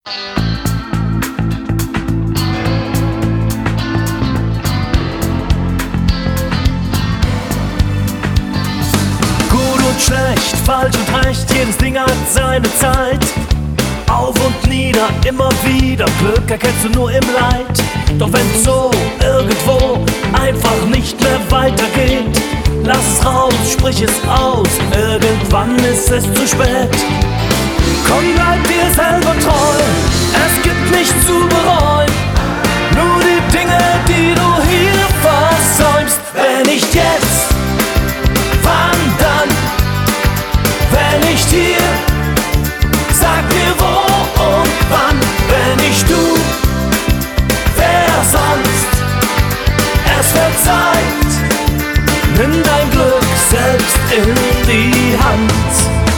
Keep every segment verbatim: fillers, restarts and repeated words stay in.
Gut und schlecht, falsch und recht, jedes Ding hat seine Zeit. Auf und nieder, immer wieder, Glück erkennst du nur im Leid. Doch wenn's so irgendwo einfach nicht mehr weitergeht, lass es raus, sprich es aus, irgendwann ist es zu spät. Komm, bleib dir selber treu, es gibt nichts zu bereuen. Nur die Dinge, die du hier versäumst. Wenn nicht jetzt, wann dann? Wenn nicht hier, sag mir wo und wann. Wenn nicht du, wer sonst? Es wird Zeit, nimm dein Glück selbst in die Hand.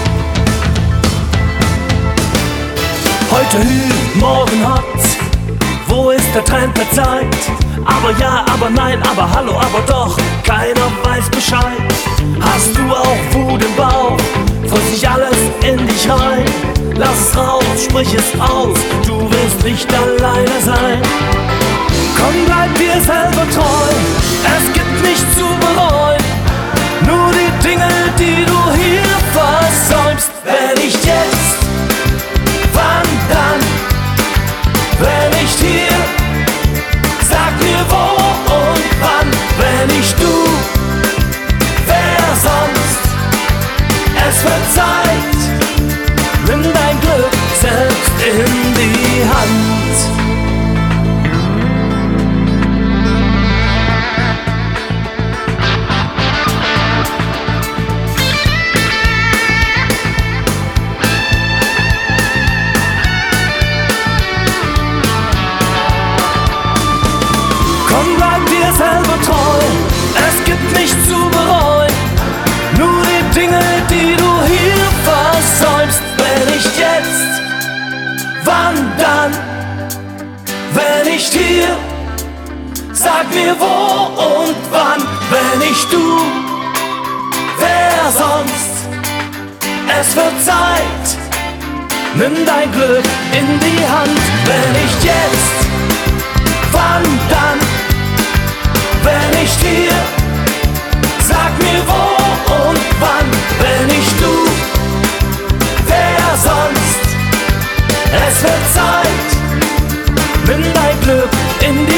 Heute hü, morgen hot, wo ist der Trend der Zeit? Aber ja, aber nein, aber hallo, aber doch, keiner weiß Bescheid. Hast du auch Wut im Bauch, frisst sich alles in dich rein? Lass es raus, sprich es aus, du wirst nicht alleine sein. Komm, bleib dir selber treu, es gibt nichts zu bereuen. Nur die Dinge, die du hier versäumst. Wenn nicht jetzt, wann dann? Wenn nicht hier, sag mir wo und wann. Wenn nicht du, wer sonst? Es wird Zeit, nimm dein Glück selbst in die Hand. Komm, bleib dir selber treu, es gibt nichts zu bereuen. Nur die Dinge, die du hier versäumst. Wenn nicht jetzt, wann dann? Wenn nicht hier, sag mir wo und wann. Wenn nicht du, wer sonst? Es wird Zeit, nimm dein Glück in die Hand. Wenn nicht jetzt, wann dann? Wenn nicht hier, sag mir wo und wann. Wenn nicht du, wer sonst? Es wird Zeit, nimm dein Glück in die Hand.